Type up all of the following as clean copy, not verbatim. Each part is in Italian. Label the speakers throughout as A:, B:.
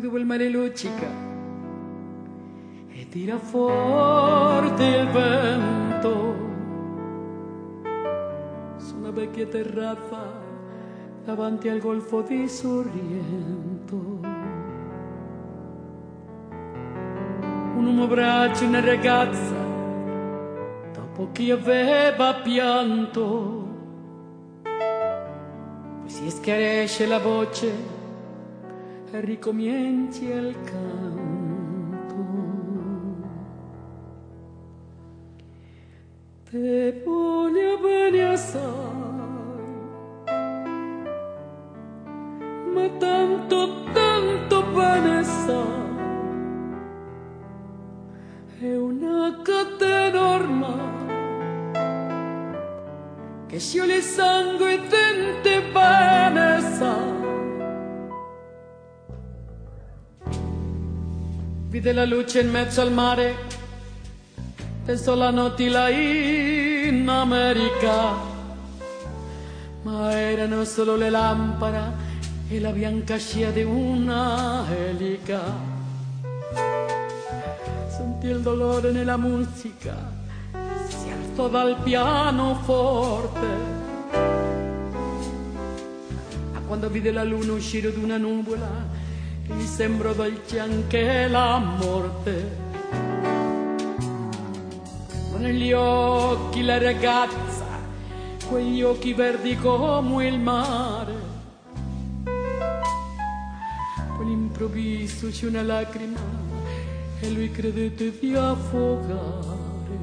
A: dove il mare luccica e tira forte il vento su una vecchia terrazza davanti al golfo di Sorrento. Un uomo abbraccia una ragazza dopo che aveva pianto, poi si schiarisce la voce e ricomincia il canto. Te voglio bene assai, ma tanto, tanto bene sai, è una catena ormai che scioglie il sangue dente bene sai. Vide la luce in mezzo al mare, pensò la notte là in America, ma erano solo le lampade e la bianca scia di una elica. Sentì il dolore nella musica, si alzò dal pianoforte, ma quando vide la luna uscire d'una nuvola gli sembrò dolce anche la morte. Con negli occhi la ragazza, quegli occhi verdi come il mare, poi all'improvviso c'è una lacrima e lui credette di affogare.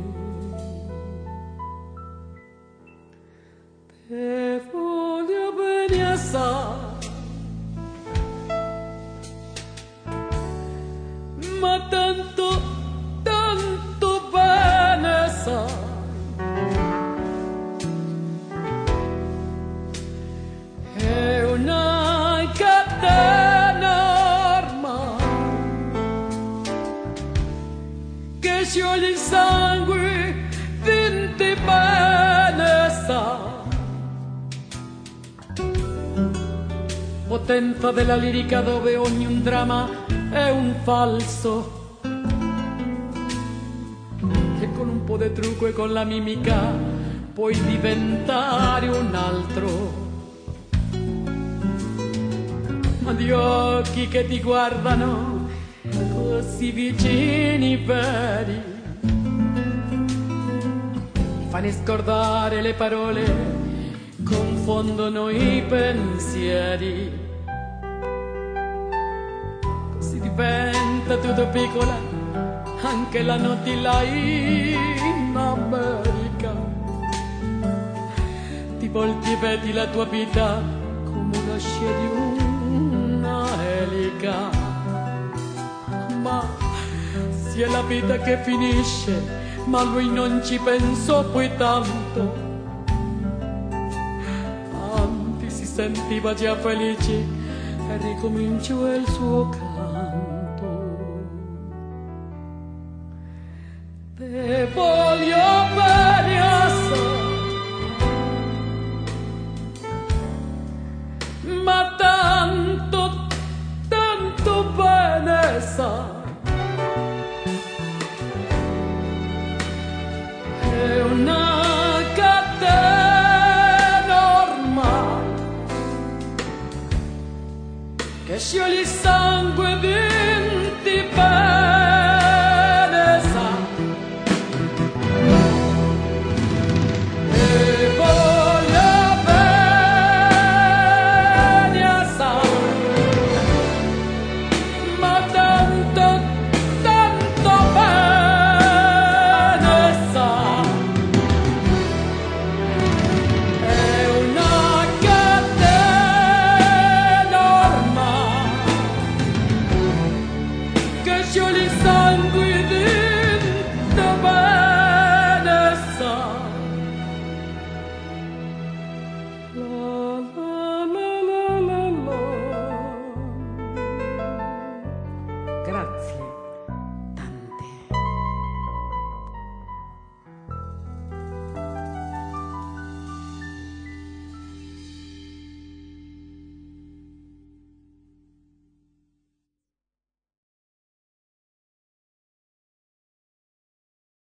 A: Te voglio bene assai, ma tanto, tanto bene sai, è una catena ormai che scioglie il sangue dente bene sai. Potenza della lirica dove ogni un dramma è un falso, che con un po' di trucco e con la mimica puoi diventare un altro. Ma di occhi che ti guardano così vicini veri, mi fanno scordare le parole, confondono i pensieri. Diventa tutto piccola anche la notte là in America. Ti volti e vedi la tua vita come una scia di una elica, ma sia la vita che finisce, ma lui non ci pensò poi tanto, anzi si sentiva già felice e ricominciò il suo canto. Te voglio bene assai, ma tanto, tanto bene sai, è una catena ormai che scioglie il sangue di